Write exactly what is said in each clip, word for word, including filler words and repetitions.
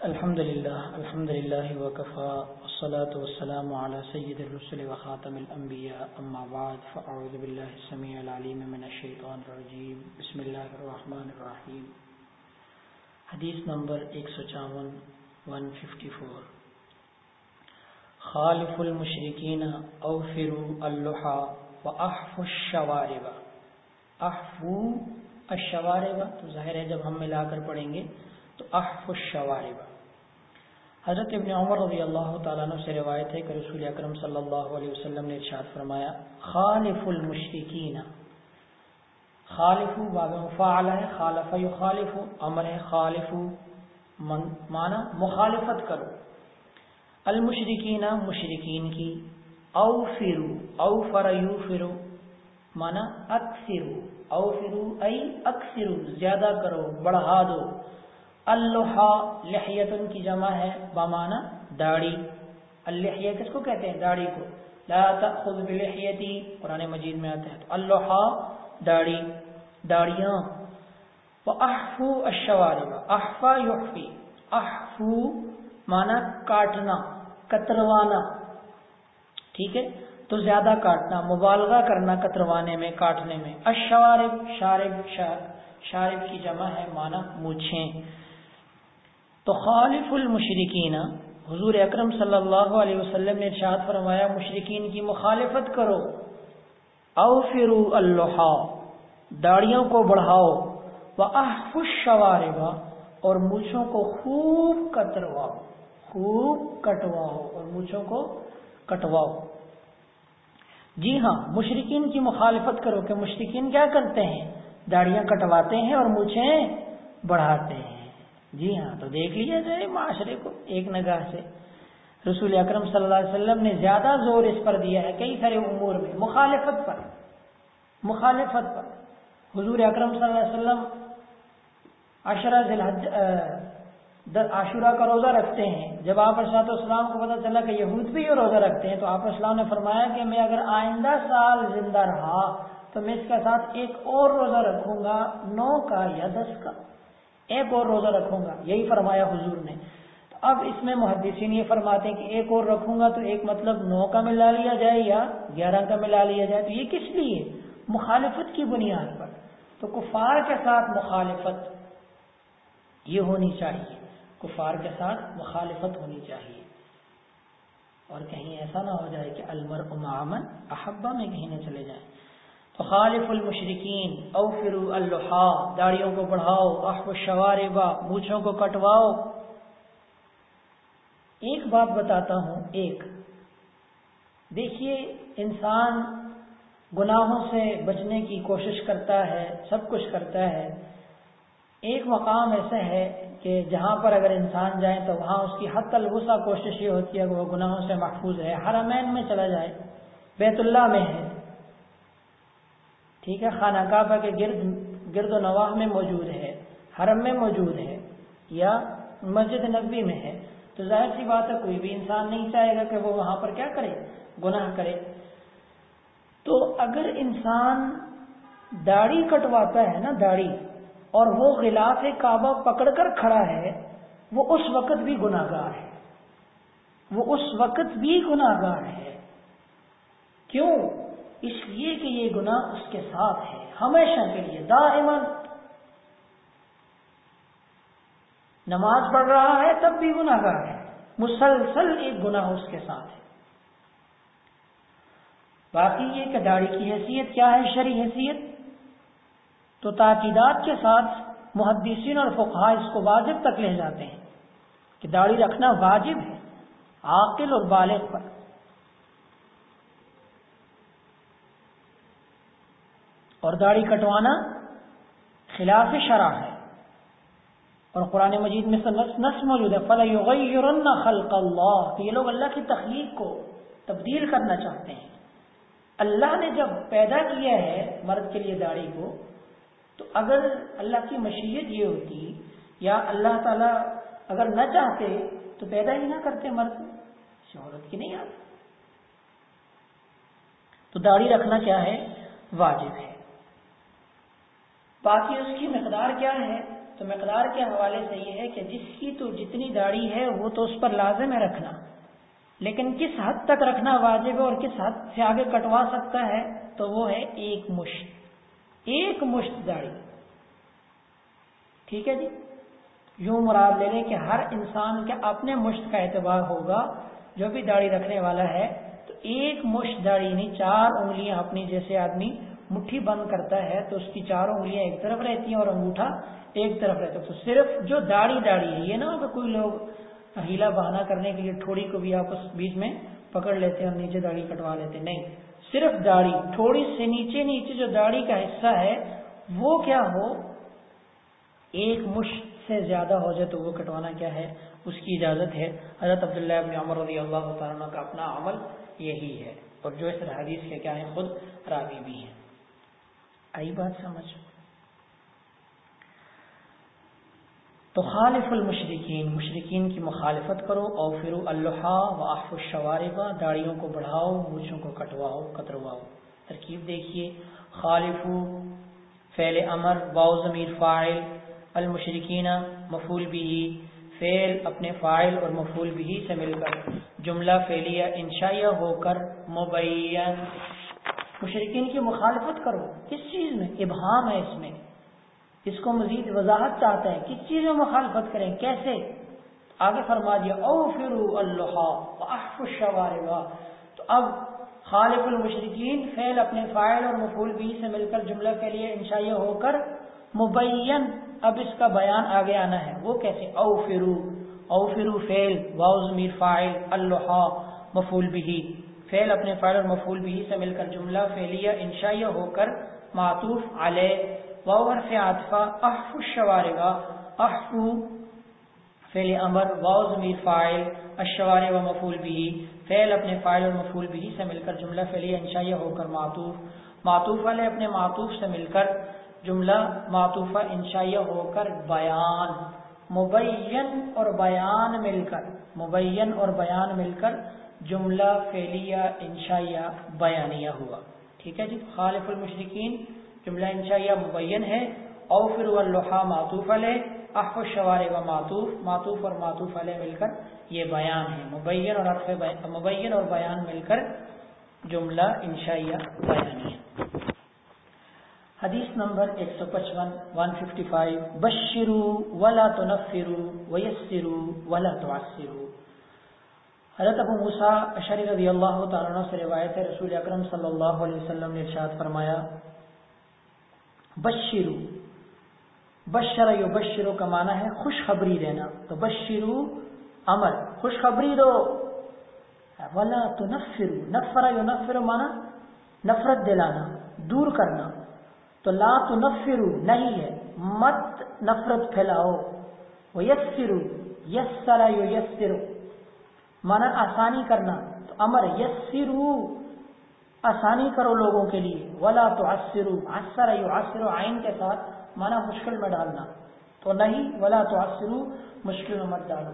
الحمد لله الحمد لله وكفى والصلاة والسلام على سيد الرسل وخاتم الأنبياء أما بعد فأعوذ بالله السميع العليم من الشيطان الرجيم بسم الله الرحمن الرحيم. حدیث نمبر ایک سو چاون ون ففٹی فور. خالف المشرکین اوفروا اللحى واحفوا الشوارب. احفوا الشوارب تو ظاہر ہے جب ہم ملا کر پڑھیں گے تو احفوا الشوارب. حضرت ابن عمر رضی اللہ تعالیٰ عنہ سے روایت ہے کہ رسول اکرم صلی اللہ علیہ وسلم نے ارشاد فرمایا خالف المشرکین. خالف باب مفاعل ہے، خالف یخالف امر ہے، خالف معنی مخالفت کرو، المشرکین مشرکین کی، اوفروا اوفر یوفروا معنی اکثروا، اوفروا ای اکثروا زیادہ کرو بڑھا دو، اللحا لحیتن کی جمع ہے بمعنی داڑھی، اللحیہ کس کو کہتے ہیں؟ داڑھی کو. لا تأخذ بلحیتی قرآن مجید میں آتا ہے. تو اللحا داڑھی، داڑیاں. واحفو الشوارب، احفا یحفی، احفو معنی کاٹنا، کتروانا، ٹھیک ہے، تو زیادہ کاٹنا، مبالغہ کرنا کتروانے میں، کاٹنے میں. الشوارب شارب، شارب کی جمع ہے معنی مونچھیں. تو خالف المشرکین، حضور اکرم صلی اللہ علیہ وسلم نے ارشاد فرمایا مشرکین کی مخالفت کرو. اوفروا اللحا داڑیوں کو بڑھاؤ، واحفوا الشوارب اور مونچھوں کو خوب کترواؤ، خوب کٹواؤ اور مونچھوں کو کٹواؤ. جی ہاں، مشرکین کی مخالفت کرو کہ مشرکین کیا کرتے ہیں؟ داڑیاں کٹواتے ہیں اور مونچھیں بڑھاتے ہیں. جی ہاں، تو دیکھ لیا جائے معاشرے کو ایک نگاہ سے. رسول اکرم صلی اللہ علیہ وسلم نے زیادہ زور اس پر دیا ہے کئی سارے امور میں، مخالفت پر، مخالفت پر. حضور اکرم صلی اللہ علیہ وسلم عشرہ ذی الحج عاشورہ کا روزہ رکھتے ہیں. جب آپ ارشاد اسلام کو پتہ چلا کہ یہود بھی یہ روزہ رکھتے ہیں تو آپ اسلام نے فرمایا کہ میں اگر آئندہ سال زندہ رہا تو میں اس کے ساتھ ایک اور روزہ رکھوں گا، نو کا یا دس کا، ایک اور روزہ رکھوں گا. یہی فرمایا حضور نے. تو اب اس میں محدثین یہ فرماتے ہیں کہ ایک اور رکھوں گا تو ایک مطلب نو کا ملا لیا جائے یا گیارہ کا ملا لیا جائے. تو یہ کس لیے؟ مخالفت کی بنیاد پر. تو کفار کے ساتھ مخالفت یہ ہونی چاہیے، کفار کے ساتھ مخالفت ہونی چاہیے. اور کہیں ایسا نہ ہو جائے کہ المرء مع من احب میں کہیں نہ چلے جائیں. تو خالف المشرکین اوفروا اللحا داڑیوں کو بڑھاؤ، احفوا الشوارب مونچھوں کو کٹواؤ. ایک بات بتاتا ہوں، ایک دیکھیے انسان گناہوں سے بچنے کی کوشش کرتا ہے، سب کچھ کرتا ہے. ایک مقام ایسا ہے کہ جہاں پر اگر انسان جائے تو وہاں اس کی حتی الوسع کوشش یہ ہوتی ہے کہ وہ گناہوں سے محفوظ ہے. حرمین میں چلا جائے، بیت اللہ میں ہے، ٹھیک ہے، خانہ کعبہ کے گرد گرد و نواح میں موجود ہے، حرم میں موجود ہے یا مسجد نبوی میں ہے، تو ظاہر سی بات ہے کوئی بھی انسان نہیں چاہے گا کہ وہ وہاں پر کیا کرے؟ گناہ کرے. تو اگر انسان داڑھی کٹواتا ہے نا، داڑھی، اور وہ غلاف کعبہ پکڑ کر کھڑا ہے، وہ اس وقت بھی گناہگار ہے، وہ اس وقت بھی گناہگار ہے. کیوں؟ اس لیے کہ یہ گناہ اس کے ساتھ ہے ہمیشہ کے لیے، دائما. نماز پڑھ رہا ہے تب بھی گناہگار ہے، مسلسل ایک گناہ اس کے ساتھ ہے. باقی یہ کہ داڑھی کی حیثیت کیا ہے، شرعی حیثیت، تو تاکیدات کے ساتھ محدثین اور فقہاء اس کو واجب تک لے جاتے ہیں کہ داڑھی رکھنا واجب ہے عاقل اور بالغ پر. اور داڑھی کٹوانا خلاف شرع ہے. اور قرآن مجید میں سے نص نص موجود ہے فَلَيُغَيِّرَنَّ خَلْقَ اللَّهِ کہ یہ لوگ اللہ کی تخلیق کو تبدیل کرنا چاہتے ہیں. اللہ نے جب پیدا کیا ہے مرد کے لیے داڑھی کو، تو اگر اللہ کی مشیت یہ ہوتی یا اللہ تعالیٰ اگر نہ چاہتے تو پیدا ہی نہ کرتے مرد، شہرت کی نہیں آتی. تو داڑھی رکھنا کیا ہے؟ واجب ہے. باقی اس کی مقدار کیا ہے تو مقدار کے حوالے سے یہ ہے کہ جس کی تو جتنی داڑھی ہے وہ تو اس پر لازم ہے رکھنا، لیکن کس حد تک رکھنا واجب ہے اور کس حد سے آگے کٹوا سکتا ہے تو وہ ہے ایک مشت، ایک مشت داڑھی. ٹھیک ہے جی. یوں مراد لے لیں کہ ہر انسان کے اپنے مشت کا اعتبار ہوگا، جو بھی داڑھی رکھنے والا ہے تو ایک مشت داڑھی یعنی چار انگلیاں اپنی، جیسے آدمی مٹھی بند کرتا ہے تو اس کی چاروں انگلیاں ایک طرف رہتی ہیں اور انگوٹھا ایک طرف رہتا ہے. تو صرف جو داڑھی داڑھی ہے، یہ نہ ہو کہ کوئی لوگ ہیلا بہانہ کرنے کے لیے ٹھوڑی کو بھی آپس بیچ میں پکڑ لیتے ہیں اور نیچے داڑھی کٹوا لیتے. نہیں، صرف داڑھی، تھوڑی سے نیچے نیچے جو داڑھی کا حصہ ہے وہ کیا ہو، ایک مشت سے زیادہ ہو جائے تو وہ کٹوانا کیا ہے، اس کی اجازت ہے. حضرت عبداللہ ابن عمر رضی اللہ تعالیٰ عنہ کا اپنا عمل یہی ہے، اور جو اس حدیث کے کیا ہیں خود راوی بھی ہیں. آئی بات سمجھ؟ تو خالف المشرکین، مشرکین کی مخالفت کرو. اوفروا اللحا واحفوا الشوارب، داڑیوں کو بڑھاؤ، مونچھوں کو کٹواؤ کترواؤ. ترکیب دیکھیے، خالفو فعل امر، واو ضمیر فاعل، المشرکین مفعول بھی، فعل اپنے فاعل اور مفعول بھی سے مل کر جملہ فعلیہ انشائیہ ہو کر مبین. مشرکین کی مخالفت کرو، کس چیز میں؟ ابہام ہے اس میں، اس کو مزید وضاحت چاہتا ہے، کس چیز میں مخالفت کریں، کیسے؟ آگے فرما دیا اوفروا اللحا واحفوا الشوارب. تو اب خالف المشرکین فعل اپنے فاعل اور مفعول بھی سے مل کر جملہ فعلیہ انشائیہ ہو کر مبین. اب اس کا بیان آگے آنا ہے، وہ کیسے؟ اوفروا، اوفروا فعل، واو ضمیر فاعل، اللحا مفعول بھی، فعل اپنے فاعل اور مفعول بھی سے مل کر جملہ فعلیہ انشائیہ ہو کر معطوف علیہ، واو حرف عاطفہ، احفوا الشوارب، احفوا فعل امر، واو ضمیر فاعل، الشوارب مفعول بھی، فعل اپنے فاعل اور مفعول بھی سے مل کر جملہ فعلیہ انشائیہ ہو کر معطوف، معطوف علیہ اپنے معطوف سے مل کر جملہ معطوفہ انشائیہ ہو کر بیان. مبین اور بیان مل کر، مبین اور بیان مل کر جملہ فعلیہ انشائیہ بیانیہ ہوا. ٹھیک ہے جی. خالف المشرکین جملہ انشائیہ مبین ہے، اوفروا اللحا معطوف علیہ، احفوا الشوارب معطوف، معطوف اور معطوف علیہ مل کر یہ بیان ہے. مبین اور عطف مبین اور بیان مل کر جملہ انشائیہ بیانیہ. حدیث نمبر ایک سو پچپن، ایک سو پچپن، بشروا ولا تنفروا ویسروا ولا تعسروا. حضرت ابو موسیٰ اشعری رضی اللہ تعالیٰ عنہ سے روایت ہے، رسول اکرم صلی اللہ علیہ وسلم نے ارشاد فرمایا بشرو، بشر یبشرو کا معنی ہے خوشخبری دینا، تو بشرو امر، خوشخبری دو. ولا تنفروا، نفر ینفر معنی نفرت دلانا، دور کرنا، تو لا تنفروا نہیں ہے، مت نفرت پھیلاؤ. ویسروا، یسر یسر معنی آسانی کرنا، تو امر یسروا آسانی کرو لوگوں کے لیے. ولا تعسروا، عسر یعسر عین کے ساتھ معنی مشکل میں ڈالنا، تو نہیں، ولا تعسروا مشکل میں مت ڈالو.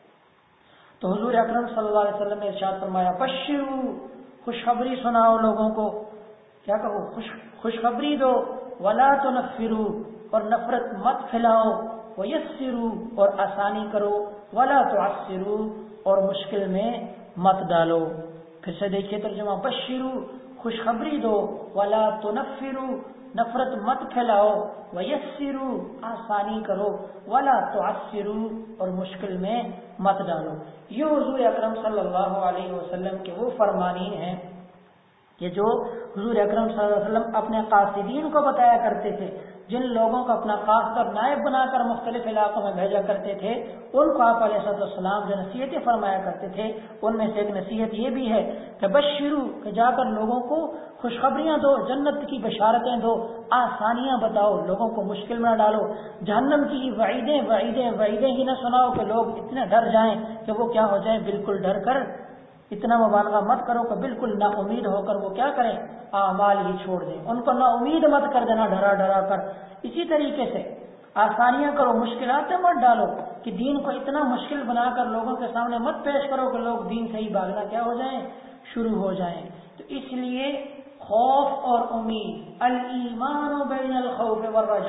تو حضور اکرم صلی اللہ علیہ وسلم نے ارشاد فرمایا بشروا، خوشخبری سناؤ لوگوں کو، کیا کہو، خوش خوشخبری دو. ولا تنفروا اور نفرت مت پھیلاؤ. ویسروا اور آسانی کرو. ولا تعسروا اور مشکل میں مت ڈالو. پھر سے دیکھیے ترجمہ، بشروا خوشخبری دو، ولا تنفروا نفرت مت پھیلاؤ، ویسروا آسانی کرو، ولا تعسروا اور مشکل میں مت ڈالو. یہ حضور اکرم صلی اللہ علیہ وسلم کے وہ فرمانین ہیں کہ جو حضور اکرم صلی اللہ علیہ وسلم اپنے قاصدین کو بتایا کرتے تھے، جن لوگوں کو اپنا قاصد اور نائب بنا کر مختلف علاقوں میں بھیجا کرتے تھے، ان کو آپ علیہ السلام جو نصیحتیں فرمایا کرتے تھے، ان میں سے ایک نصیحت یہ بھی ہے کہ بشروا، کہ جا کر لوگوں کو خوشخبریاں دو، جنت کی بشارتیں دو، آسانیاں بتاؤ، لوگوں کو مشکل میں نہ ڈالو. جہنم کی وعیدیں وعیدیں وعیدیں ہی نہ سناؤ کہ لوگ اتنے ڈر جائیں کہ وہ کیا ہو جائیں، بالکل ڈر کر اتنا مبالغہ مت کرو کہ بالکل نا امید ہو کر وہ کیا کریں، اعمال ہی چھوڑ دیں. ان کو نا امید مت کر دینا ڈرا ڈرا کر. اسی طریقے سے آسانیاں کرو، مشکلات مت ڈالو کہ دین کو اتنا مشکل بنا کر لوگوں کے سامنے مت پیش کرو کہ لوگ دین سے ہی بھاگنا کیا ہو جائیں، شروع ہو جائیں. تو اس لیے خوف اور امید، الایمان بین الخوف والرجاء،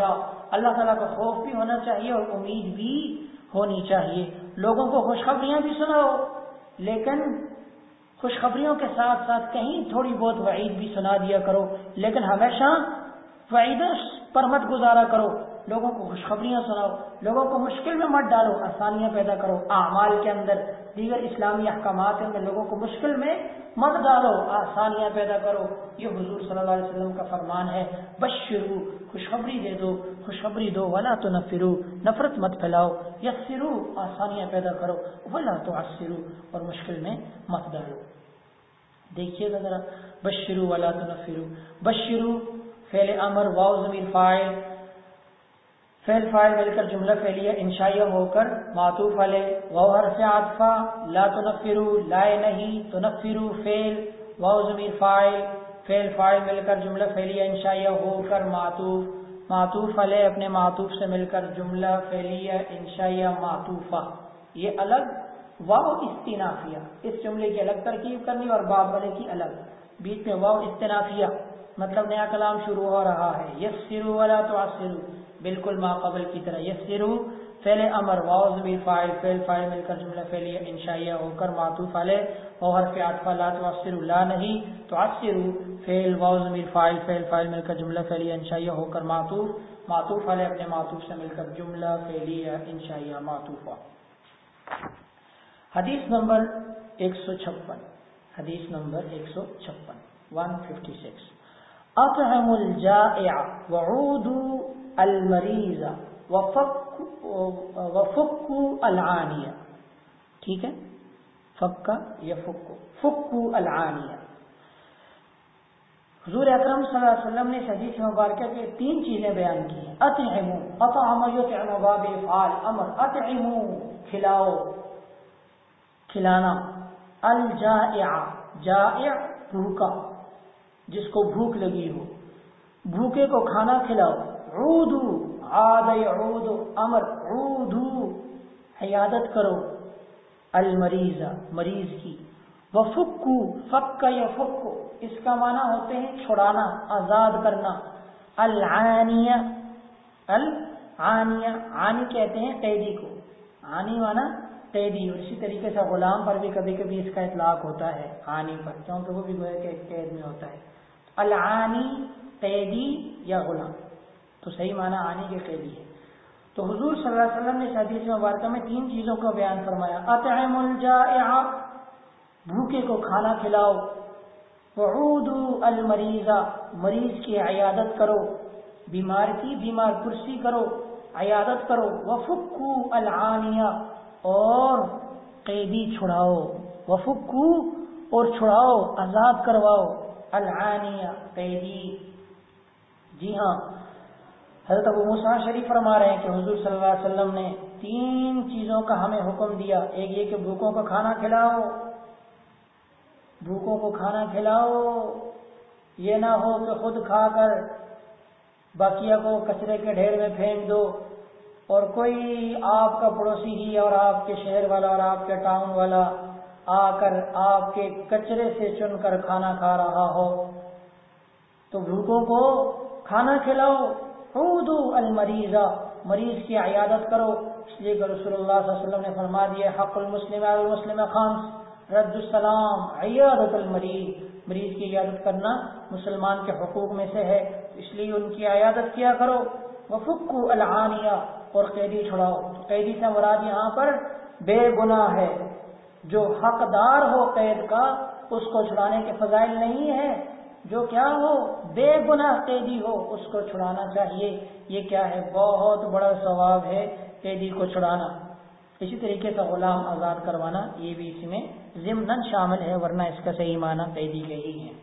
اللہ تعالیٰ کا خوف بھی ہونا چاہیے اور امید بھی ہونی چاہیے. لوگوں کو خوشخبریاں بھی سناؤ لیکن خوشخبریوں کے ساتھ ساتھ کہیں تھوڑی بہت وعید بھی سنا دیا کرو, لیکن ہمیشہ وعیدوں پر مت گزارا کرو. لوگوں کو خوشخبریاں سناؤ, لوگوں کو مشکل میں مت ڈالو, آسانیاں پیدا کرو. اعمال کے اندر دیگر اسلامی احکامات میں لوگوں کو مشکل میں مت ڈالو, آسانیاں پیدا کرو. یہ حضور صلی اللہ علیہ وسلم کا فرمان ہے. بشرو, خوشخبری دے دو, خوشخبری دو. ولا تنفرو, نفرت مت پھیلاؤ. یسرو, آسانیاں پیدا کرو. ولا تعسرو, اور مشکل میں مت ڈالو. دیکھیے گا ذرا, بشرو ولا تنفرو. بشرو فعل امر, واو ضمیر فاعل, فعل فاعل مل کر جملہ فعلیہ انشائیہ ہو کر معطوف علیہ, واو حرف عطفہ, لا تنفرو لائے نہیں, تنفرو فعل, واو ضمیر فاعل, فعل فاعل مل کر جملہ فعلیہ انشائیہ ہو کر معطوف, معطوف علیہ اپنے معطوف سے مل کر جملہ فعلیہ انشائیہ معطوفہ. یہ الگ واو استنافیہ, اس جملے کی الگ ترکیب کرنی اور باب والے کی الگ, بیچ میں واو استنافیہ مطلب نیا کلام شروع ہو رہا ہے. یسرو ولا تعسرو, بالکل ما قبل کی طرح. یسرو فعل امر, واو ضمیر فاعل, فعل فاعل مل کر جملہ فعلیہ انشائیہ ہو کر معطوف علیہ, واو حرف عطفہ, لا تعسرو لا نہیں, تعسرو فعل, واو ضمیر فاعل, فعل فاعل مل کر جملہ فعلیہ انشائیہ ہو کر معطوف, معطوف علیہ اپنے معطوف سے مل کر جملہ فعلیہ انشائیہ معطوفہ. حدیث نمبر ایک سو چھپن, حدیث نمبر ایک سو چھپن, ون ففٹی سکس. اطعم الجائع وعودوا المریض وفکوا العانیہ. ٹھیک ہے, فکا یا فکو, فکوا العانیہ. حضور اکرم صلی اللہ علیہ وسلم نے اس حدیث مبارکہ کے تین چیزیں بیان کی ہیں. اطعموا, اطعم یطعم باب افعال امر, اطعموا کھلاؤ, کھلانا. الجائع, جائع بھوکا, جس کو بھوک لگی ہو, بھوکے کو کھانا کھلاؤ. عودو, عاد یعود امر, عودو عیادت کرو, المریض مریض کی. وفکو, فک یفک, اس کا معنی ہوتے ہیں چھڑانا, آزاد کرنا. العانیہ, العانیہ, عانی کہتے ہیں قیدی کو, عانی معنی قیدی, اور اسی طریقے سے غلام پر بھی کبھی کبھی اس کا اطلاق ہوتا ہے, عانی پر, کیونکہ وہ بھی گویا کہ قید میں ہوتا ہے. العانی قیدی یا غلام, تو صحیح معنی عانی کے قیدی ہے. تو حضور صلی اللہ علیہ وسلم نے اس حدیث مبارکہ میں تین چیزوں کو بیان فرمایا. اطعم الجائع, بھوکے کو کھانا کھلاؤ. وعودوا المریض, مریض کی عیادت کرو, بیمار کی بیمار پرسی کرو, عیادت کرو. وفکوا العانیہ, اور قیدی چھڑاؤ. وفکو, اور چھڑاؤ, آزاد کرواؤ. العانیہ قیدی. جی ہاں, حضرت ابو موسیٰ شریف فرما رہے ہیں کہ حضور صلی اللہ علیہ وسلم نے تین چیزوں کا ہمیں حکم دیا. ایک یہ کہ بھوکوں کو کھانا کھلاؤ, بھوکوں کو کھانا کھلاؤ, یہ نہ ہو کہ خود کھا کر باقیہ کو کچرے کے ڈھیر میں پھینک دو, اور کوئی آپ کا پڑوسی ہی اور آپ کے شہر والا اور آپ کے ٹاؤن والا آ کر آپ کے کچرے سے چن کر کھانا کھا رہا ہو. تو بھوکوں کو کھانا کھلاؤ. عودوا المریض, مریض کی عیادت کرو, اس لیے کہ رسول اللہ صلی اللہ علیہ وسلم نے فرما دیا حق المسلم علی المسلم خمس, رد السلام, عیادت المریض, مریض کی عیادت کرنا مسلمان کے حقوق میں سے ہے, اس لیے ان کی عیادت کیا کرو. وفکوا العانیہ, اور قیدی چھڑاؤ. قیدی سے مراد یہاں پر بے گناہ ہے, جو حقدار ہو قید کا اس کو چھڑانے کے فضائل نہیں ہے, جو کیا ہو بے گناہ قیدی ہو اس کو چھڑانا چاہیے. یہ کیا ہے, بہت بڑا ثواب ہے قیدی کو چھڑانا. اسی طریقے سے غلام آزاد کروانا, یہ بھی اس میں ضمناً شامل ہے, ورنہ اس کا صحیح معنی قیدی کے ہی ہے.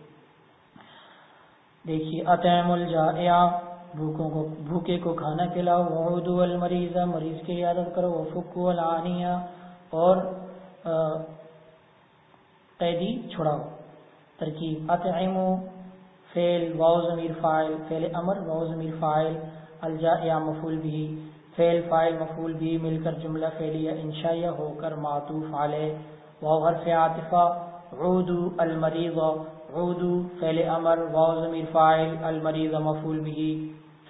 دیکھیے, اطعم الجائع, بھوکوں کو بھوکے کو کھانا کھلاؤ. وعودوا المریض, مریض کی عیادت کرو. وفکوا العانیہ, اور قیدی چھڑاؤ. ترکیب اطعموا فعل, واو ضمیر فاعل, فعل امر, واو ضمیر فاعل, الجائع مفعول به, فعل فاعل مفعول به مل کر جملہ فعلیہ انشائیہ ہو کر معطوف علیہ. واو حرف عاطفہ. عودوا المریض, عودوا فعل امر, واو ضمیر فاعل, المریض مفعول به,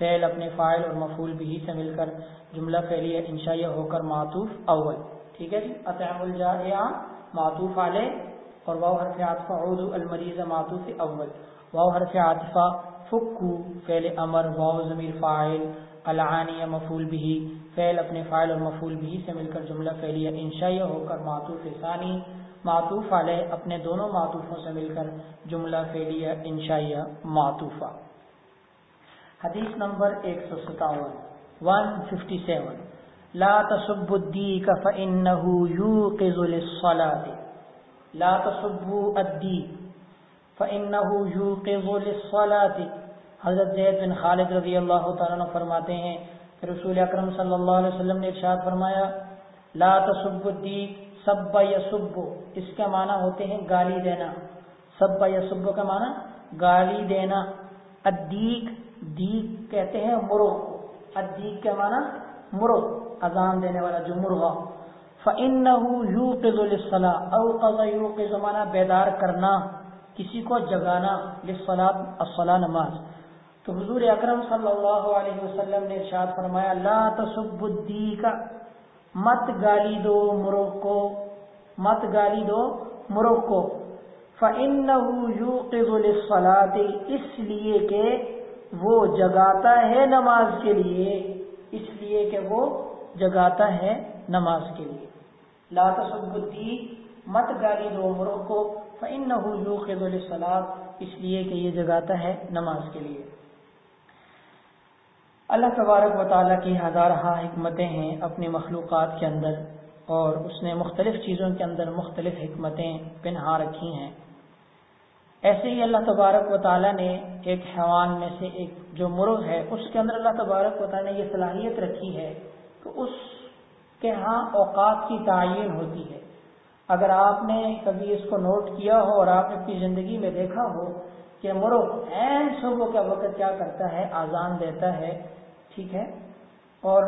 فعل اپنے فاعل اور مفعول بھی سے مل کر جملہ فعلیہ انشائیہ ہو کر معطوف اول. ٹھیک ہے جی. اطعموا الجائع معطوف علیہ اور واو حرف عطف عودوا المریض معطوف اول. واو حرف عطف فکو فعل امر واو ضمیر فاعل العانیہ مفعول به فعل اپنے فاعل اور مفعول به سے مل کر جملہ فعلیہ انشائیہ ہو کر معطوف ثانی معطوف علیہ اپنے دونوں معطوفوں سے مل کر جملہ فعلیہ انشائیہ معطوفہ. حدیث نمبر ایک سو ستاون ایک سو سون. لا تسبوا الدیک فإنه یوقظ للصلاة. لا تسبوا الدیک فإنه یوقظ للصلاة. حضرت زید بن خالد رضی اللہ تعالیٰ عنہ فرماتے ہیں کہ رسول اکرم صلی اللہ علیہ وسلم نے ارشاد فرمایا لا تسبوا الدیک. سب یسب اس کے معنی ہوتے ہیں گالی دینا. سب یسب کا معنی گالی دینا. الدیک دیک کہتے ہیں مرغ. الدیک کے معنی مرغ اذان دینے والا جو مرغا. فإنه یوقظ للصلاة اوقظ یوقظ معنی بیدار کرنا کسی کو جگانا. للصلاة الصلاة نماز. تو حضور اکرم صلی اللہ علیہ وسلم نے ارشاد فرمایا لا تسبوا الدیک مت گالی دو مرغ کو مت گالی دو مرغ کو. فإنه یوقظ للصلاة اس لیے کہ وہ جگاتا ہے نماز کے لیے. اس لیے کہ وہ جگاتا ہے نماز کے لیے. لا تسبوا الدیک مت گالی دو مرغ کو. فإنه یوقظ للصلاة اس لیے کہ یہ جگاتا ہے نماز کے لیے. اللہ تبارک و تعالیٰ کی ہزارہ حکمتیں ہیں اپنی مخلوقات کے اندر اور اس نے مختلف چیزوں کے اندر مختلف حکمتیں پنہا رکھی ہیں. ایسے ہی اللہ تبارک و تعالیٰ نے ایک حیوان میں سے ایک جو مرغ ہے اس کے اندر اللہ تبارک و تعالیٰ نے یہ صلاحیت رکھی ہے کہ اس کے ہاں اوقات کی تعین ہوتی ہے. اگر آپ نے کبھی اس کو نوٹ کیا ہو اور آپ نے اپنی زندگی میں دیکھا ہو کہ مرغ عین صبح کا وقت کیا کرتا ہے اذان دیتا ہے. ٹھیک ہے. اور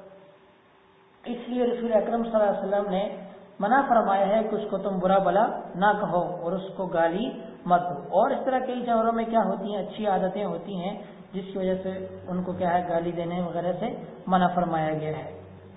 اس لیے رسول اکرم صلی اللہ علیہ وسلم نے منع فرمایا ہے کہ اس کو تم برا بلا نہ کہو اور اس کو گالی مت دو. اور اس طرح کئی جانوروں میں کیا ہوتی ہیں اچھی عادتیں ہوتی ہیں جس کی وجہ سے ان کو کیا ہے گالی دینے وغیرہ سے منع فرمایا گیا ہے.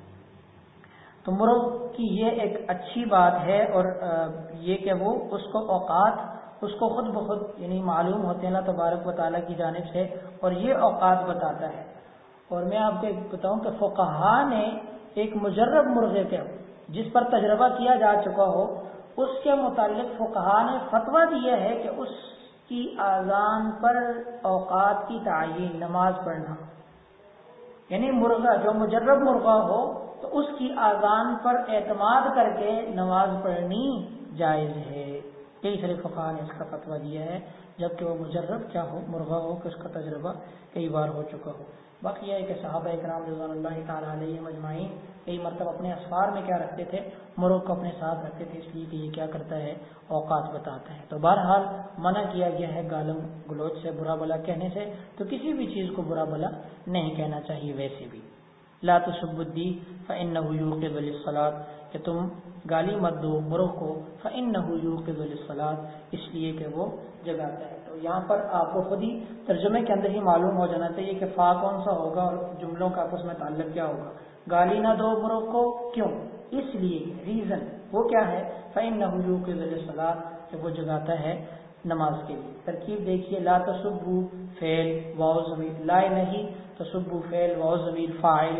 تو مرغ کی یہ ایک اچھی بات ہے اور یہ کہ وہ اس کو اوقات اس کو خود بخود یعنی معلوم ہوتے ہیں اللہ تبارک و تعالیٰ کی جانب سے اور یہ اوقات بتاتا ہے. اور میں آپ کو ایک بتاؤں کہ فقہاء نے ایک مجرب مرغے کے جس پر تجربہ کیا جا چکا ہو اس کے متعلق فقہاء نے فتویٰ دیا ہے کہ اس کی اذان پر اوقات کی تعین نماز پڑھنا یعنی مرغا جو مجرب مرغا ہو تو اس کی اذان پر اعتماد کر کے نماز پڑھنی جائز ہے. کئی سارے فقہاء نے اس کا فتویٰ دیا ہے جبکہ وہ مجرب کیا ہو مرغا ہو کہ اس کا تجربہ کئی بار ہو چکا ہو. باقی یہ ہے کہ صحابہ اکرام رضوان اللہ تعالیٰ علیہ مجمعین کئی مرتبہ اپنے اسفار میں کیا رکھتے تھے مرغ کو اپنے ساتھ رکھتے تھے اس لیے کہ یہ کیا کرتا ہے اوقات بتاتا ہے. تو بہرحال منع کیا گیا ہے گالم گلوچ سے برا بلا کہنے سے. تو کسی بھی چیز کو برا بلا نہیں کہنا چاہیے. ویسے بھی لا تسبوا الدیک فإنه یوقظ للصلاة کہ تم گالی مت دو مرغ کو. فإنه یوقظ للصلاة اس لیے کہ وہ جگاتا ہے. تو یہاں پر آپ کو خود ہی ترجمے کے اندر ہی معلوم ہو جانا چاہیے کہ فا کون سا ہوگا اور جملوں کا آپس میں تعلق کیا ہوگا. گالی نہ دو مرغ کو کیوں اس لیے ریزن وہ کیا ہے فإنه یوقظ للصلاة کہ وہ جگاتا ہے نماز کے لیے. ترکیب دیکھیے لا تسبوا فعل واو ضمیر لا نہیں تسبوا فعل واو ضمیر فاعل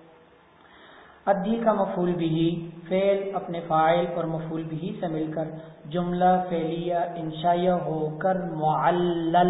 ادی کا مفعول به فعل اپنے فاعل اور مفعول به سے مل کر جملہ فعلیہ انشائیہ ہو کر معلل.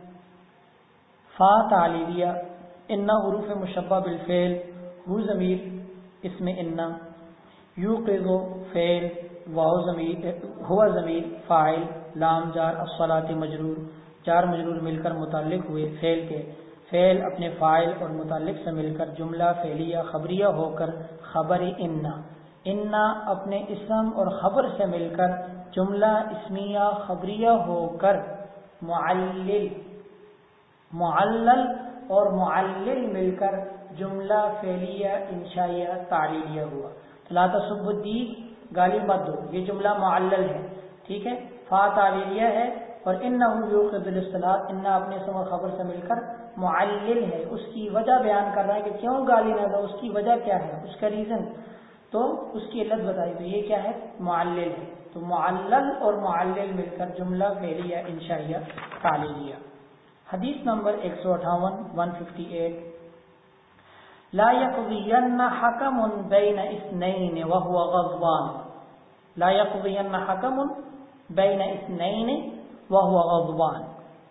فا تعلیلیہ ان حروف مشبہ بالفعل ہو ضمیر اس میں ان یوقظ فعل واو ضمیر ہوا ضمیر فاعل لام جار الصلاۃ مجرور جار مجرور مل کر متعلق ہوئے فعل کے. فعل اپنے فاعل اور متعلق سے مل کر جملہ فعلیہ خبریہ ہو کر خبر ان ان اپنے اسم اور خبر سے مل کر جملہ اسمیہ خبریہ ہو کر معلل معلل اور معلل مل کر جملہ فعلیہ انشائیہ تعلیلیہ ہوا. لا تسبوا الدیک گالی مت دو یہ جملہ معلل ہے. ٹھیک ہے. فا تعلیلیہ ہے اور انہ یوقظ للصلاۃ، انہ اپنے اسم اور خبر سے مل کر معلل ہے، اس کی وجہ بیان کر رہا ہے کہ کیوں گالی نہ دو، اس کی وجہ کیا ہے، اس کا ریزن، تو اس کی علت بتائی، تو یہ کیا ہے، معلل ہے۔ تو معلل اور معلل مل کر جملہ فعلیہ انشائیہ تعلیلیہ۔ حدیث نمبر ایک سو اٹھاون ایک سو اٹھاون، لا يقضين حكم بين اثنين وهو غضبان، لا يقضين حكم بين اثنين وهو غضبان۔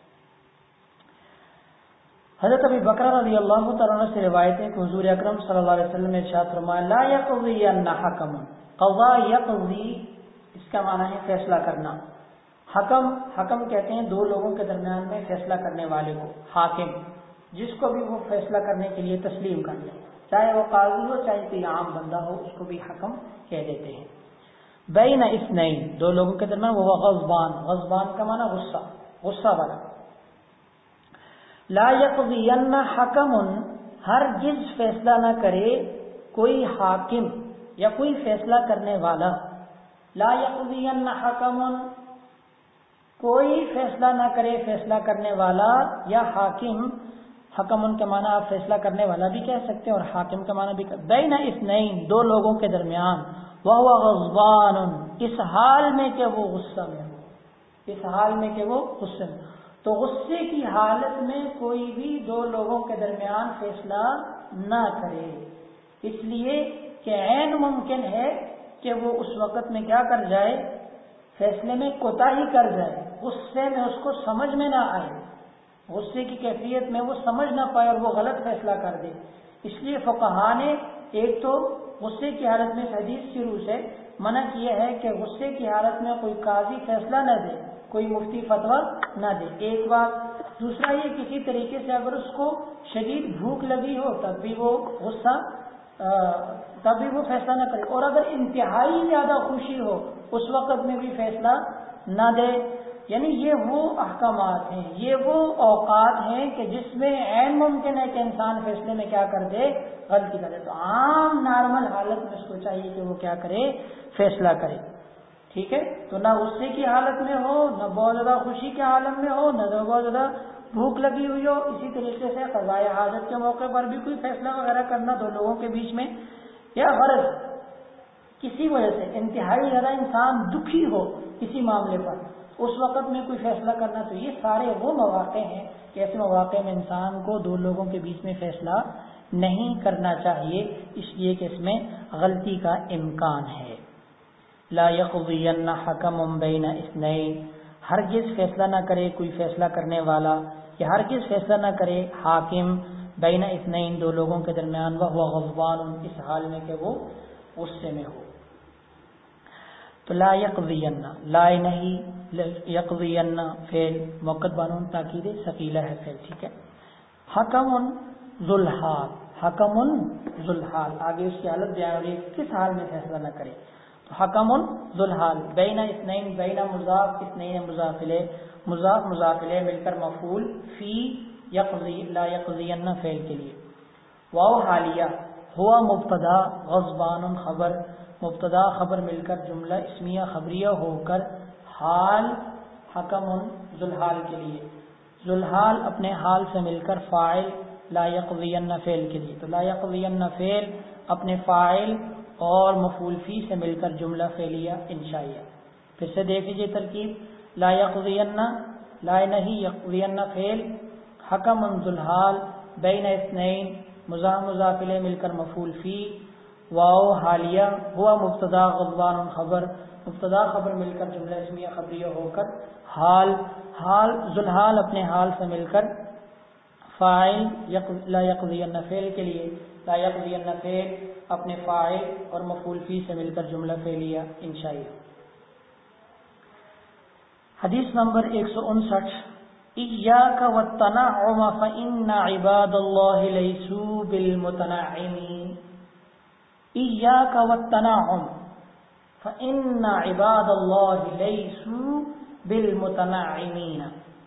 حضرت ابی بکر رضی اللہ تعالیٰ عنہ سے روایت ہے کہ حضور اکرم صلی اللہ علیہ وسلم نے ارشاد فرمایا، لا يقضين حكم، قضا یقضی اس کا معنی ہے فیصلہ کرنا، حکم حکم کہتے ہیں دو لوگوں کے درمیان میں فیصلہ کرنے والے کو، حاکم جس کو بھی وہ فیصلہ کرنے کے لیے تسلیم کر لے، چاہے وہ قاضی ہو چاہے کوئی عام بندہ ہو، اس کو بھی حکم کہہ دیتے ہیں۔ بین اثنین، دو لوگوں کے درمیان، وہ غضبان، غضبان کا معنی غصہ، غصہ والا۔ لا یقضین حکم، ہرگز فیصلہ نہ کرے کوئی حاکم یا کوئی فیصلہ کرنے والا، لا یقضین حکم، کوئی فیصلہ نہ کرے فیصلہ کرنے والا یا حاکم، حکم ان کے معنی آپ فیصلہ کرنے والا بھی کہہ سکتے ہیں اور حاکم کا معنی بھی، بین اثنین، دو لوگوں کے درمیان، وہو غضبان، اس حال میں کہ وہ غصہ میں ہو، اس حال میں کہ وہ غصے میں، تو غصے کی حالت میں کوئی بھی دو لوگوں کے درمیان فیصلہ نہ کرے، اس لیے کہ عین ممکن ہے کہ وہ اس وقت میں کیا کر جائے، فیصلے میں کوتاہی کر جائے، غصے میں اس کو سمجھ میں نہ آئے، غصے کی کیفیت میں وہ سمجھ نہ پائے اور وہ غلط فیصلہ کر دے۔ اس لیے فقہا نے ایک تو غصے کی حالت میں حدیث کی روح سے منع کیا ہے کہ غصے کی حالت میں کوئی قاضی فیصلہ نہ دے، کوئی مفتی فتویٰ نہ دے، ایک بات۔ دوسرا یہ کسی طریقے سے اگر اس کو شدید بھوک لگی ہو تب بھی وہ غصہ تب بھی وہ فیصلہ نہ کرے، اور اگر انتہائی زیادہ خوشی ہو اس وقت میں بھی فیصلہ نہ دے۔ یعنی یہ وہ احکامات ہیں، یہ وہ اوقات ہیں کہ جس میں عین ممکن ہے کہ انسان فیصلے میں کیا کر دے، غلطی کرے، تو عام نارمل حالت میں اس کو چاہیے کہ وہ کیا کرے، فیصلہ کرے، ٹھیک ہے۔ تو نہ غصے کی حالت میں ہو، نہ بہت زیادہ خوشی کے عالم میں ہو، نہ بہت زیادہ بھوک لگی ہوئی ہو۔ اسی طریقے سے قضائے حاجت کے موقع پر بھی کوئی فیصلہ وغیرہ کرنا دو لوگوں کے بیچ میں، یا غرض کسی وجہ سے انتہائی زیادہ انسان دکھی ہو کسی معاملے پر، اس وقت میں کوئی فیصلہ کرنا، تو یہ سارے وہ مواقع ہیں کہ ایسے مواقع میں انسان کو دو لوگوں کے بیچ میں فیصلہ نہیں کرنا چاہیے، اس لیے کہ اس میں غلطی کا امکان ہے۔ لا یقضین حکم بین اثنین، ہرگز فیصلہ نہ کرے کوئی فیصلہ کرنے والا، یا ہرگز فیصلہ نہ کرے حاکم بین اثنین، دو لوگوں کے درمیان، وہو غضبان، اس حال میں کہ وہ غصے میں ہو۔ تو لا یقضین، لا نہیں، یقضین فعل موقت بانون تاکید ثقیلہ ہے فعل، ٹھیک ہے۔ حکم ذو الحال، حکم ذو الحال، آگے اس کی حالت بیان ہو رہی ہے کس حال میں فیصلہ نہ کرے، تو حکم ذو الحال، بین اثنین، بین مضاف، اثنین مضاف الیہ، مضاف مضاف الیہ مل کر مفعول فی یقضی، لا یقضین فعل کے لیے، واو حالیہ، ہوا مبتدا، غضبان خبر، مبتدا خبر مل کر جملہ اسمیہ خبریہ ہو کر حال حکم ذو الحال کے لیے، ذو الحال اپنے حال سے مل کر فاعل لا یقضین فعل کے لیے، تو لا یقضین فعل اپنے فاعل اور مفعول فی سے مل کر جملہ فعلیہ انشائیہ۔ پھر سے دیکھ لیجیے ترکیب، لا یقضین، لا نہیں، یقضین فعل، حکم ذو الحال، بین اثنین، مضاف مضاف الیہ مل کر مفعول فی، واو حالیہ، ہوا مبتدا، غضبان خبر، مبتدا خبر مل کر جملہ اسمیہ خبریہ ہو کر حال، حال ذو الحال اپنے حال سے مل کر فاعل لا یقضین فعل کے لیے، لا یقضین فعل اپنے فاعل اور مفعول فی سے مل کر جملہ فعلیہ انشائیہ۔ حدیث نمبر ایک سو انسٹھ، ایاک والتنعم فإن عباد اللہ لیسوا بالمتنعمین، ایاک والتنعم فإن عباد اللہ لیسوا بالمتنعمین۔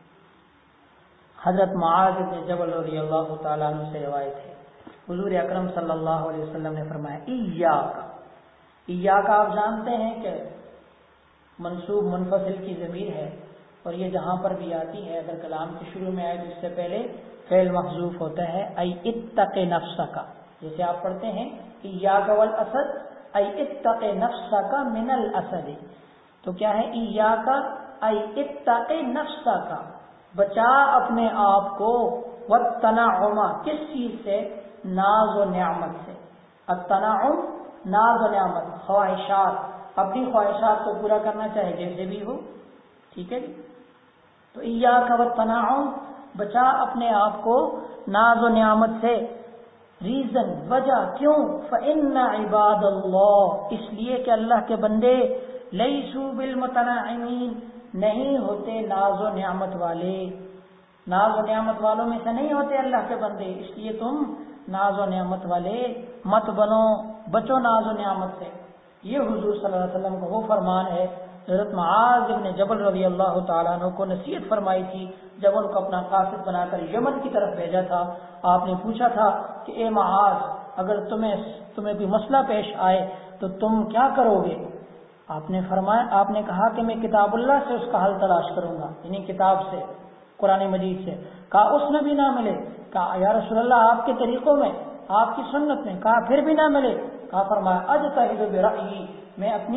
حضرت معاذ بن جبل رضی اللہ تعالیٰ عنہ سے روایت ہے، حضور اکرم صلی اللہ علیہ وسلم نے فرمایا ایاک، ایاک آپ جانتے ہیں کہ منصوب منفصل کی ضمیر ہے، اور یہ جہاں پر بھی آتی ہے اگر کلام کے شروع میں آئے تو اس سے پہلے فعل محذوف ہوتا ہے، ای اتق نفسک، جیسے آپ پڑھتے ہیں ایاک والاسد ای اتق نفسک من الاسد، تو کیا ہے ایاک ای اتق نفسک، بچا اپنے آپ کو، والتنعم کس چیز سے؟ ناز و نعمت سے، التنعم ناز و نعمت، خواہشات، اپنی خواہشات کو پورا کرنا چاہے جیسے بھی ہو، ٹھیک ہے جی۔ تو ایاک والتنعم، بچا اپنے آپ کو ناز و نعمت سے، ریزن وجہ کیوں؟ فإن عباد اللہ، اس لیے کہ اللہ کے بندے لیسوا بالمتنعمین، نہیں ہوتے ناز و نعمت والے، ناز و نعمت والوں میں سے نہیں ہوتے اللہ کے بندے، اس لیے تم ناز و نعمت والے مت بنو، بچو ناز و نعمت سے۔ یہ حضور صلی اللہ علیہ وسلم کا وہ فرمان ہے۔ حضرت معاذ ابن جبل رضی اللہ تعالیٰ عنہ کو نصیحت فرمائی تھی جب ان کو اپنا قاصد بنا کر یمن کی طرف بھیجا تھا۔ آپ نے پوچھا تھا کہ اے معاذ، اگر تمہیں تمہیں کوئی مسئلہ پیش آئے تو تم کیا کرو گے؟ آپ نے فرمایا، آپ نے کہا کہ میں کتاب اللہ سے اس کا حل تلاش کروں گا، یعنی کتاب سے، قرآن مجید سے۔ کہا اس میں بھی نہ ملے، کہا یا رسول اللہ آپ کے طریقوں میں، آپ کی سنت میں، کہا پھر بھی نہ ملے، کہا فرمایا اجتہد برأیی، میں اپنی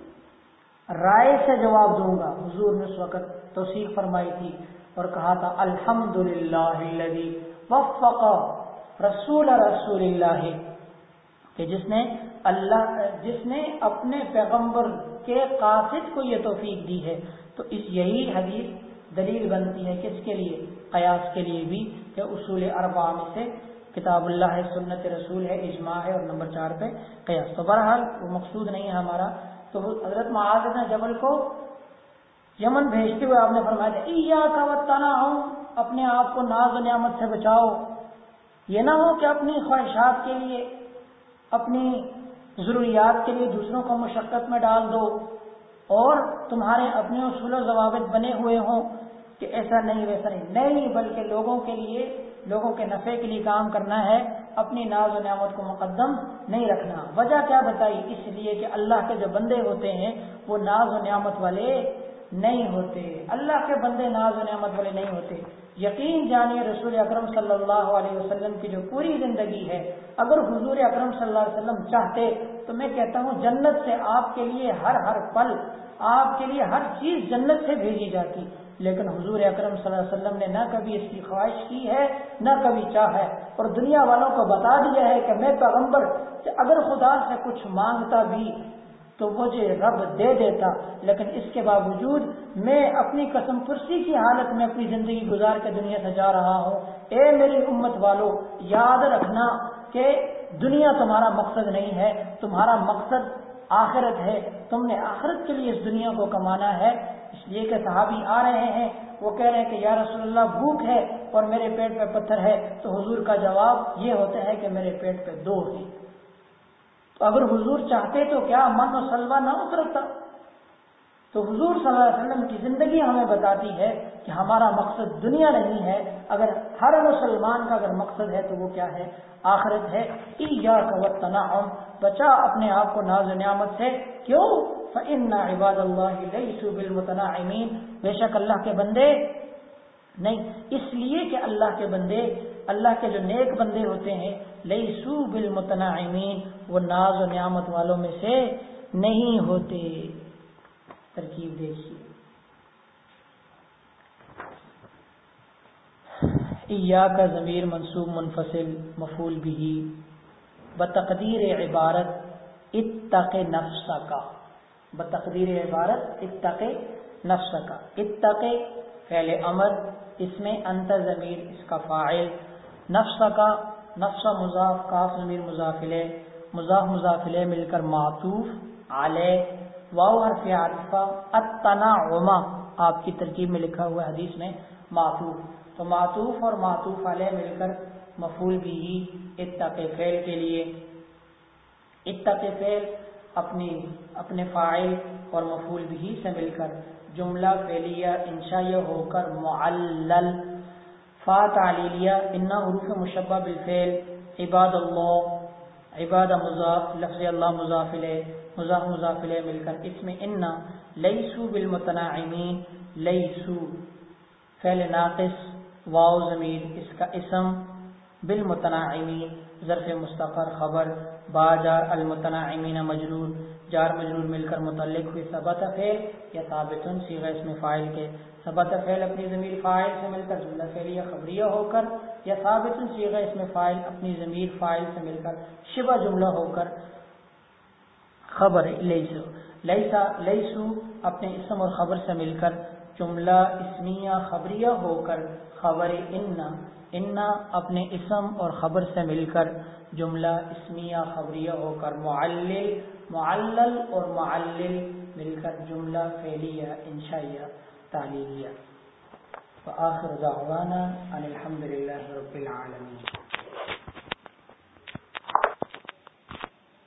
رائے سے جواب دوں گا۔ حضور نے اس وقت توثیق فرمائی تھی اور کہا تھا الحمدللہ الذی وفق رسول رسول اللہ، کہ جس نے اللہ جس نے اپنے پیغمبر کے قاصد کو یہ توفیق دی ہے۔ تو اس یہی حدیث دلیل بنتی ہے کس کے لیے؟ قیاس کے لیے بھی، کہ اصول اربعہ میں سے کتاب اللہ ہے، سنت رسول ہے، اجماع ہے، اور نمبر چار پہ قیاس۔ تو بہرحال وہ مقصود نہیں ہے ہمارا۔ تو حضرت معاذ بن جبل کو یمن بھیجتے ہوئے آپ نے فرمایا تھا ایاک والتنعم، اپنے آپ کو ناز و نعمت سے بچاؤ، یہ نہ ہو کہ اپنی خواہشات کے لیے، اپنی ضروریات کے لیے دوسروں کو مشقت میں ڈال دو، اور تمہارے اپنے اصول و ضوابط بنے ہوئے ہوں کہ ایسا نہیں ویسا نہیں، نہیں بلکہ لوگوں کے لیے، لوگوں کے نفع کے لیے کام کرنا ہے، اپنی ناز و نعمت کو مقدم نہیں رکھنا۔ وجہ کیا بتائی؟ اس لیے کہ اللہ کے جو بندے ہوتے ہیں وہ ناز و نعمت والے نہیں ہوتے، اللہ کے بندے ناز و نعمت والے نہیں ہوتے۔ یقین جانیے رسول اکرم صلی اللہ علیہ وسلم کی جو پوری زندگی ہے، اگر حضور اکرم صلی اللہ علیہ وسلم چاہتے تو میں کہتا ہوں جنت سے آپ کے لیے ہر ہر پل، آپ کے لیے ہر چیز جنت سے بھیجی جاتی، لیکن حضور اکرم صلی اللہ علیہ وسلم نے نہ کبھی اس کی خواہش کی ہے، نہ کبھی چاہا ہے، اور دنیا والوں کو بتا دیا ہے کہ میں پیغمبر اگر خدا سے کچھ مانگتا بھی تو مجھے رب دے دیتا، لیکن اس کے باوجود میں اپنی قسم پرسی کی حالت میں اپنی زندگی گزار کے دنیا سے جا رہا ہوں۔ اے میری امت والو، یاد رکھنا کہ دنیا تمہارا مقصد نہیں ہے، تمہارا مقصد آخرت ہے، تم نے آخرت کے لیے اس دنیا کو کمانا ہے۔ اس لیے کہ صحابی آ رہے ہیں، وہ کہہ رہے ہیں کہ یا رسول اللہ بھوک ہے اور میرے پیٹ پہ پتھر ہے، تو حضور کا جواب یہ ہوتا ہے کہ میرے پیٹ پہ دو ہے۔ تو اگر حضور چاہتے تو کیا من و سلوہ نہ اترتا؟ تو حضور صلی اللہ علیہ وسلم کی زندگی ہمیں بتاتی ہے کہ ہمارا مقصد دنیا نہیں ہے، اگر ہر مسلمان کا اگر مقصد ہے تو وہ کیا ہے؟ آخرت ہے۔ ایاک والتنعم، بچا اپنے آپ کو ناز و نعمت سے، کیوں؟ فإن عباد اللہ لیسوا بالمتنعمین، بے شک اللہ کے بندے نہیں، اس لیے کہ اللہ کے بندے، اللہ کے جو نیک بندے ہوتے ہیں، لیسوا بالمتنعمین، وہ ناز و نعمت والوں میں سے نہیں ہوتے۔ ترکیب دیکھیے، ایاک ضمیر منصوب منفصل مفعول به، بتقدیر عبارت اتق نفسک، بتقدیر عبارت اتق نفسک، اتق فعل امر، اس میں انت ضمیر اس کا فاعل، نفسک نفس مضاف، کاف ضمیر مضاف الیہ، مضاف مضاف الیہ مل کر معطوف علیہ، واو حرف عاطفہ، التنعم آپ کی ترکیب میں لکھا ہوا حدیث میں معطوف، تو معطوف اور معطوف علیہ مل کر مفعول به اتق فعل کے لیے، اتق فعل اپنی اپنے فاعل اور مفعول به سے مل کر جملہ فعلیہ انشائیہ ہو کر معلل، فا تعلیلیہ، ان حروف مشبہ بالفعل، عباد اللہ، عباد مضاف، لفظ اللہ مضاف الیہ، مضاف مضاف الیہ مل کر اس میں ان، لیسوا بالمتنعمین، لیسو فعل ناقص واو ضمیر اس کا اسم بالمتناعمین ظرف مستقر خبر با جار المتناعمین مجرور جار مجرور مل کر متعلق ہوئی ثبت فعل یا ثابتن صیغہ اسم فاعل کے ثبت فعل اپنی ضمیر فاعل سے مل کر جملہ فعلیہ خبریہ ہو کر یا ثابتن صیغہ اسم فاعل اپنی ضمیر فاعل سے مل کر شبہ جملہ ہو کر خبر لیسو لیسا لیسو اپنے اسم اور خبر سے مل کر جملہ اسمیہ خبریہ ہو کر خبر انا انا اپنے اسم اور خبر سے مل کر جملہ اسمیہ خبریہ ہو کر معلل معلل اور معلل مل کر جملہ فعلیہ انشائیہ تعلیلیہ وآخر دعوانا ان الحمد للہ رب العالمین.